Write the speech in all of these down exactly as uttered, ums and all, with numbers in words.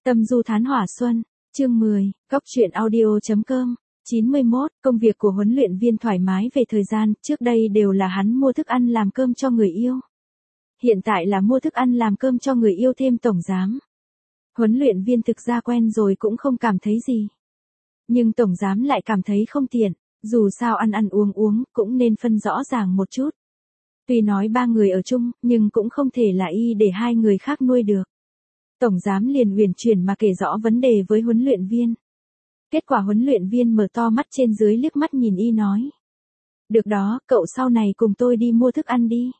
Tâm du thán hỏa xuân, chương mười, góc truyện audio.com, chín mươi mốt, công việc của huấn luyện viên thoải mái về thời gian, trước đây đều là hắn mua thức ăn làm cơm cho người yêu. Hiện tại là mua thức ăn làm cơm cho người yêu thêm tổng giám. Huấn luyện viên thực ra quen rồi cũng không cảm thấy gì. Nhưng tổng giám lại cảm thấy không tiện, dù sao ăn ăn uống uống cũng nên phân rõ ràng một chút. Tuy nói ba người ở chung, nhưng cũng không thể là y để hai người khác nuôi được. Tổng giám liền uyển chuyển mà kể rõ vấn đề với huấn luyện viên. Kết quả huấn luyện viên mở to mắt trên dưới liếc mắt nhìn y nói. Được đó, cậu sau này cùng tôi đi mua thức ăn đi.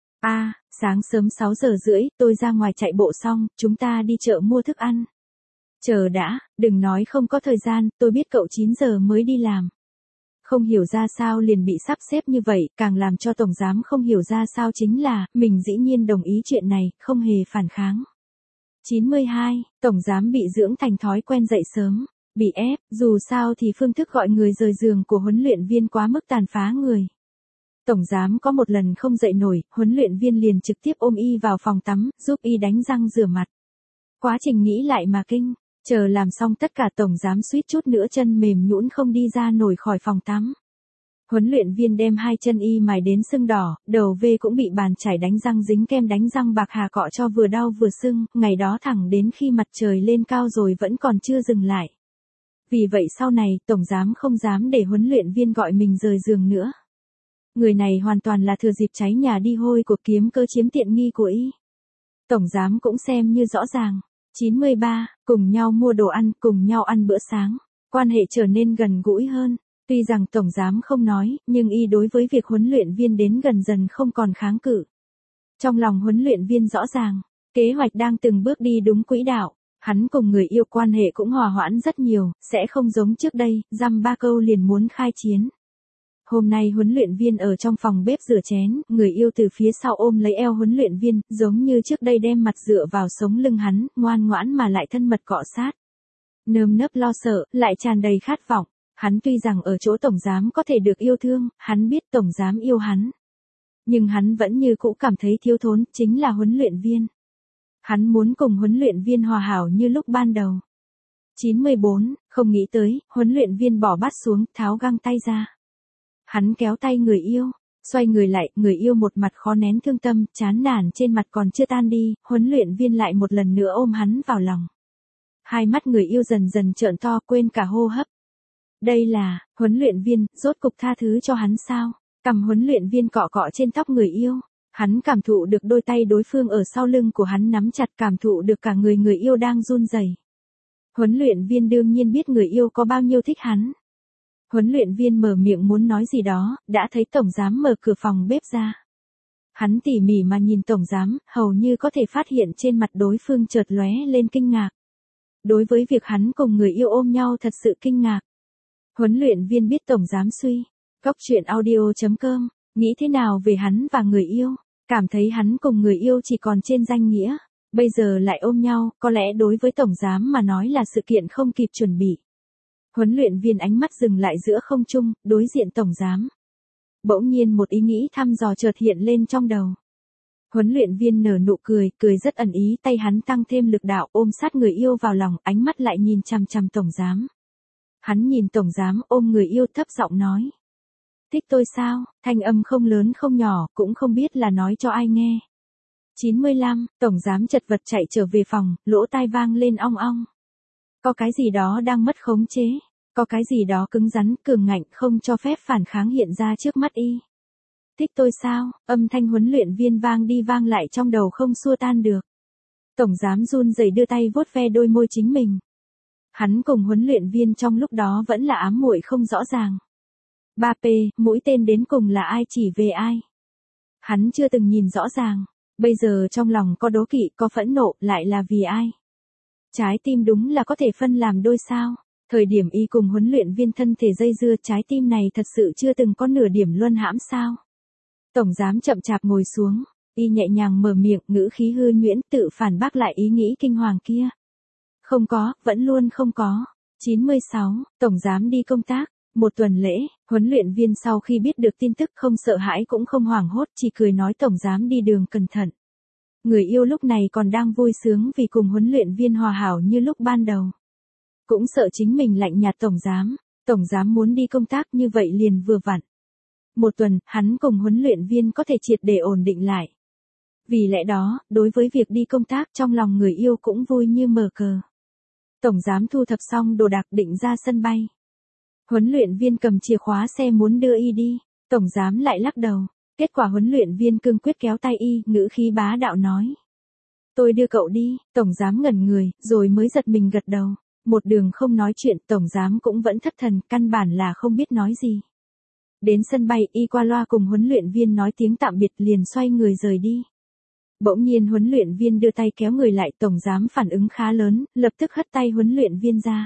À, sáng sớm sáu giờ rưỡi, tôi ra ngoài chạy bộ xong, chúng ta đi chợ mua thức ăn. Chờ đã, đừng nói không có thời gian, tôi biết cậu chín giờ mới đi làm. Không hiểu ra sao liền bị sắp xếp như vậy, càng làm cho tổng giám không hiểu ra sao chính là, mình dĩ nhiên đồng ý chuyện này, không hề phản kháng. chín mươi hai, tổng giám bị dưỡng thành thói quen dậy sớm, bị ép, dù sao thì phương thức gọi người rời giường của huấn luyện viên quá mức tàn phá người. Tổng giám có một lần không dậy nổi, huấn luyện viên liền trực tiếp ôm y vào phòng tắm, giúp y đánh răng rửa mặt. Quá trình nghĩ lại mà kinh, chờ làm xong tất cả tổng giám suýt chút nữa chân mềm nhũn không đi ra nổi khỏi phòng tắm. Huấn luyện viên đem hai chân y mài đến sưng đỏ, đầu V cũng bị bàn chải đánh răng dính kem đánh răng bạc hà cọ cho vừa đau vừa sưng, ngày đó thẳng đến khi mặt trời lên cao rồi vẫn còn chưa dừng lại. Vì vậy sau này, tổng giám không dám để huấn luyện viên gọi mình rời giường nữa. Người này hoàn toàn là thừa dịp cháy nhà đi hôi của kiếm cơ chiếm tiện nghi của y. Tổng giám cũng xem như rõ ràng. chín mươi ba, cùng nhau mua đồ ăn, cùng nhau ăn bữa sáng. Quan hệ trở nên gần gũi hơn. Tuy rằng tổng giám không nói, nhưng y đối với việc huấn luyện viên đến gần dần không còn kháng cự. Trong lòng huấn luyện viên rõ ràng, kế hoạch đang từng bước đi đúng quỹ đạo, hắn cùng người yêu quan hệ cũng hòa hoãn rất nhiều, sẽ không giống trước đây, dăm ba câu liền muốn khai chiến. Hôm nay huấn luyện viên ở trong phòng bếp rửa chén, người yêu từ phía sau ôm lấy eo huấn luyện viên, giống như trước đây đem mặt dựa vào sống lưng hắn, ngoan ngoãn mà lại thân mật cọ sát. Nơm nớp lo sợ, lại tràn đầy khát vọng. Hắn tuy rằng ở chỗ tổng giám có thể được yêu thương, hắn biết tổng giám yêu hắn. Nhưng hắn vẫn như cũ cảm thấy thiếu thốn, chính là huấn luyện viên. Hắn muốn cùng huấn luyện viên hòa hảo như lúc ban đầu. chín mươi bốn, không nghĩ tới, huấn luyện viên bỏ bát xuống, tháo găng tay ra. Hắn kéo tay người yêu, xoay người lại, người yêu một mặt khó nén thương tâm, chán nản trên mặt còn chưa tan đi, huấn luyện viên lại một lần nữa ôm hắn vào lòng. Hai mắt người yêu dần dần trợn to, quên cả hô hấp. Đây là, huấn luyện viên, rốt cục tha thứ cho hắn sao? Cầm huấn luyện viên cọ cọ trên tóc người yêu. Hắn cảm thụ được đôi tay đối phương ở sau lưng của hắn nắm chặt, cảm thụ được cả người người yêu đang run rẩy. Huấn luyện viên đương nhiên biết người yêu có bao nhiêu thích hắn. Huấn luyện viên mở miệng muốn nói gì đó, đã thấy tổng giám mở cửa phòng bếp ra. Hắn tỉ mỉ mà nhìn tổng giám, hầu như có thể phát hiện trên mặt đối phương chợt lóe lên kinh ngạc. Đối với việc hắn cùng người yêu ôm nhau thật sự kinh ngạc. Huấn luyện viên biết tổng giám suy. Góc truyện audio.com, nghĩ thế nào về hắn và người yêu, cảm thấy hắn cùng người yêu chỉ còn trên danh nghĩa, bây giờ lại ôm nhau, có lẽ đối với tổng giám mà nói là sự kiện không kịp chuẩn bị. Huấn luyện viên ánh mắt dừng lại giữa không trung, đối diện tổng giám. Bỗng nhiên một ý nghĩ thăm dò chợt hiện lên trong đầu. Huấn luyện viên nở nụ cười, cười rất ẩn ý, tay hắn tăng thêm lực đạo ôm sát người yêu vào lòng, ánh mắt lại nhìn chằm chằm tổng giám. Hắn nhìn tổng giám ôm người yêu thấp giọng nói. Thích tôi sao? Thanh âm không lớn không nhỏ, cũng không biết là nói cho ai nghe. chín mươi lăm, tổng giám chật vật chạy trở về phòng, lỗ tai vang lên ong ong. Có cái gì đó đang mất khống chế, có cái gì đó cứng rắn, cường ngạnh không cho phép phản kháng hiện ra trước mắt y. Thích tôi sao? Âm thanh huấn luyện viên vang đi vang lại trong đầu không xua tan được. Tổng giám run rẩy đưa tay vuốt ve đôi môi chính mình. Hắn cùng huấn luyện viên trong lúc đó vẫn là ám muội không rõ ràng. ba P, mũi tên đến cùng là ai chỉ về ai? Hắn chưa từng nhìn rõ ràng, bây giờ trong lòng có đố kỵ, có phẫn nộ, lại là vì ai? Trái tim đúng là có thể phân làm đôi sao? Thời điểm y cùng huấn luyện viên thân thể dây dưa, trái tim này thật sự chưa từng có nửa điểm luân hãm sao? Tổng giám chậm chạp ngồi xuống, y nhẹ nhàng mở miệng, ngữ khí hư nhuyễn tự phản bác lại ý nghĩ kinh hoàng kia. Không có, vẫn luôn không có. chín mươi sáu, tổng giám đi công tác, một tuần lễ, huấn luyện viên sau khi biết được tin tức không sợ hãi cũng không hoảng hốt, chỉ cười nói tổng giám đi đường cẩn thận. Người yêu lúc này còn đang vui sướng vì cùng huấn luyện viên hòa hảo như lúc ban đầu. Cũng sợ chính mình lạnh nhạt tổng giám, tổng giám muốn đi công tác như vậy liền vừa vặn. Một tuần, hắn cùng huấn luyện viên có thể triệt để ổn định lại. Vì lẽ đó, đối với việc đi công tác trong lòng người yêu cũng vui như mở cờ. Tổng giám thu thập xong đồ đạc định ra sân bay. Huấn luyện viên cầm chìa khóa xe muốn đưa y đi, tổng giám lại lắc đầu. Kết quả huấn luyện viên cương quyết kéo tay y, ngữ khí bá đạo nói. Tôi đưa cậu đi, tổng giám ngẩn người, rồi mới giật mình gật đầu. Một đường không nói chuyện, tổng giám cũng vẫn thất thần, căn bản là không biết nói gì. Đến sân bay, y qua loa cùng huấn luyện viên nói tiếng tạm biệt liền xoay người rời đi. Bỗng nhiên huấn luyện viên đưa tay kéo người lại, tổng giám phản ứng khá lớn, lập tức hất tay huấn luyện viên ra.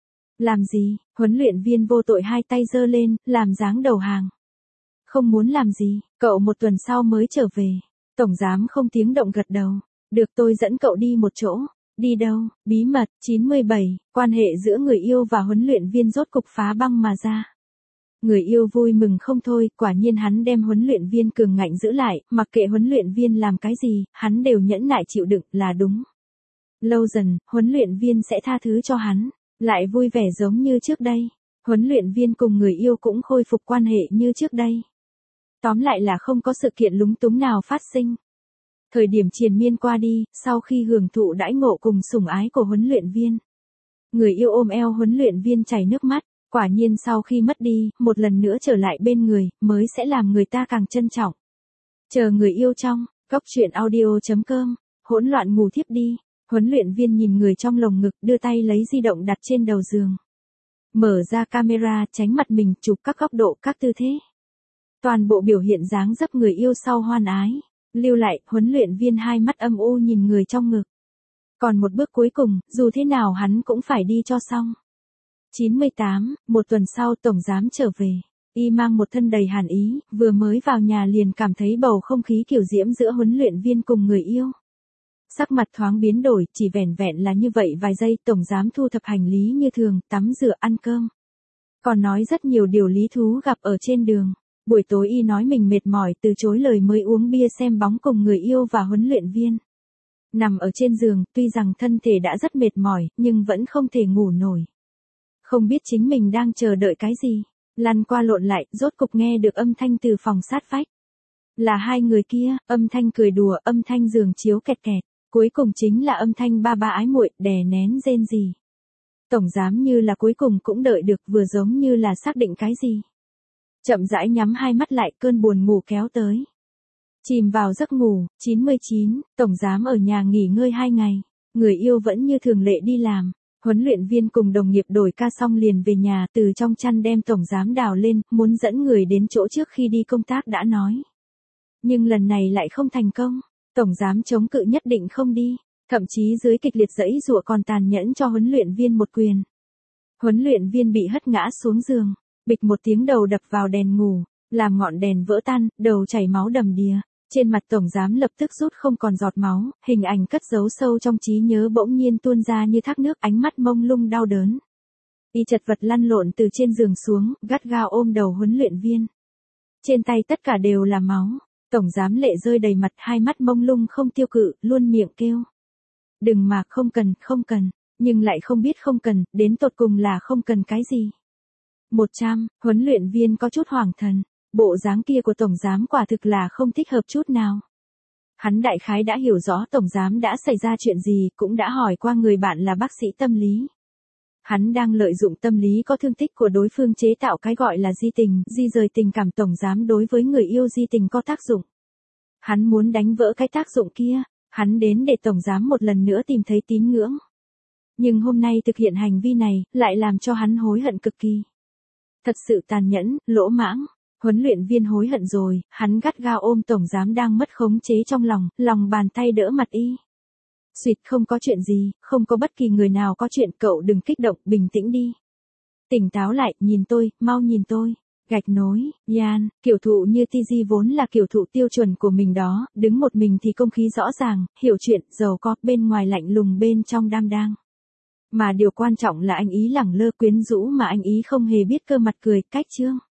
Làm gì? Huấn luyện viên vô tội hai tay giơ lên, làm dáng đầu hàng. Không muốn làm gì, cậu một tuần sau mới trở về. Tổng giám không tiếng động gật đầu. Được, tôi dẫn cậu đi một chỗ. Đi đâu? Bí mật. chín mươi bảy, quan hệ giữa người yêu và huấn luyện viên rốt cục phá băng mà ra. Người yêu vui mừng không thôi, quả nhiên hắn đem huấn luyện viên cường ngạnh giữ lại, mặc kệ huấn luyện viên làm cái gì, hắn đều nhẫn nại chịu đựng là đúng. Lâu dần, huấn luyện viên sẽ tha thứ cho hắn, lại vui vẻ giống như trước đây. Huấn luyện viên cùng người yêu cũng khôi phục quan hệ như trước đây. Tóm lại là không có sự kiện lúng túng nào phát sinh. Thời điểm triền miên qua đi, sau khi hưởng thụ đãi ngộ cùng sủng ái của huấn luyện viên. Người yêu ôm eo huấn luyện viên chảy nước mắt, quả nhiên sau khi mất đi, một lần nữa trở lại bên người, mới sẽ làm người ta càng trân trọng. Chờ người yêu trong, góc truyện audio chấm com, hỗn loạn ngủ thiếp đi, huấn luyện viên nhìn người trong lồng ngực đưa tay lấy di động đặt trên đầu giường. Mở ra camera tránh mặt mình chụp các góc độ các tư thế. Toàn bộ biểu hiện dáng dấp người yêu sau hoan ái. Lưu lại, huấn luyện viên hai mắt âm u nhìn người trong ngực. Còn một bước cuối cùng, dù thế nào hắn cũng phải đi cho xong. chín mươi tám, một tuần sau tổng giám trở về. Y mang một thân đầy hàn ý, vừa mới vào nhà liền cảm thấy bầu không khí kiểu diễm giữa huấn luyện viên cùng người yêu. Sắc mặt thoáng biến đổi, chỉ vẻn vẹn là như vậy vài giây, tổng giám thu thập hành lý như thường, tắm rửa ăn cơm. Còn nói rất nhiều điều lý thú gặp ở trên đường. Buổi tối y nói mình mệt mỏi, từ chối lời mới uống bia xem bóng cùng người yêu và huấn luyện viên. Nằm ở trên giường, tuy rằng thân thể đã rất mệt mỏi, nhưng vẫn không thể ngủ nổi. Không biết chính mình đang chờ đợi cái gì. Lăn qua lộn lại, rốt cục nghe được âm thanh từ phòng sát vách. Là hai người kia, âm thanh cười đùa, âm thanh giường chiếu kẹt kẹt. Cuối cùng chính là âm thanh ba ba ái muội, đè nén rên rỉ. Tổng giám như là cuối cùng cũng đợi được, vừa giống như là xác định cái gì. Chậm rãi nhắm hai mắt lại, cơn buồn ngủ kéo tới. Chìm vào giấc ngủ. chín mươi chín, tổng giám ở nhà nghỉ ngơi hai ngày. Người yêu vẫn như thường lệ đi làm. Huấn luyện viên cùng đồng nghiệp đổi ca xong liền về nhà, từ trong chăn đem tổng giám đào lên, muốn dẫn người đến chỗ trước khi đi công tác đã nói. Nhưng lần này lại không thành công. Tổng giám chống cự nhất định không đi. Thậm chí dưới kịch liệt giãy giụa còn tàn nhẫn cho huấn luyện viên một quyền. Huấn luyện viên bị hất ngã xuống giường. Bịch một tiếng đầu đập vào đèn ngủ, làm ngọn đèn vỡ tan, đầu chảy máu đầm đìa. Trên mặt tổng giám lập tức rút không còn giọt máu, hình ảnh cất giấu sâu trong trí nhớ bỗng nhiên tuôn ra như thác nước, ánh mắt mông lung đau đớn. Y chật vật lăn lộn từ trên giường xuống, gắt gao ôm đầu huấn luyện viên. Trên tay tất cả đều là máu, tổng giám lệ rơi đầy mặt, hai mắt mông lung không tiêu cự, luôn miệng kêu. Đừng mà, không cần, không cần, nhưng lại không biết không cần, đến tột cùng là không cần cái gì. một trăm, huấn luyện viên có chút hoảng thần, bộ dáng kia của tổng giám quả thực là không thích hợp chút nào. Hắn đại khái đã hiểu rõ tổng giám đã xảy ra chuyện gì, cũng đã hỏi qua người bạn là bác sĩ tâm lý. Hắn đang lợi dụng tâm lý có thương tích của đối phương chế tạo cái gọi là di tình, di rời tình cảm tổng giám đối với người yêu di tình có tác dụng. Hắn muốn đánh vỡ cái tác dụng kia, hắn đến để tổng giám một lần nữa tìm thấy tín ngưỡng. Nhưng hôm nay thực hiện hành vi này, lại làm cho hắn hối hận cực kỳ. Thật sự tàn nhẫn, lỗ mãng. Huấn luyện viên hối hận rồi, hắn gắt gao ôm tổng giám đang mất khống chế trong lòng, lòng bàn tay đỡ mặt y. Xuyệt, không có chuyện gì, không có bất kỳ người nào có chuyện, cậu đừng kích động, bình tĩnh đi. Tỉnh táo lại, nhìn tôi, mau nhìn tôi. Gạch nối, Yan, kiểu thụ như Tiji vốn là kiểu thụ tiêu chuẩn của mình đó, đứng một mình thì công khí rõ ràng, hiểu chuyện, giàu có, bên ngoài lạnh lùng bên trong đam đang. Mà điều quan trọng là anh ý lẳng lơ quyến rũ mà anh ý không hề biết cơ mặt cười, cách chương.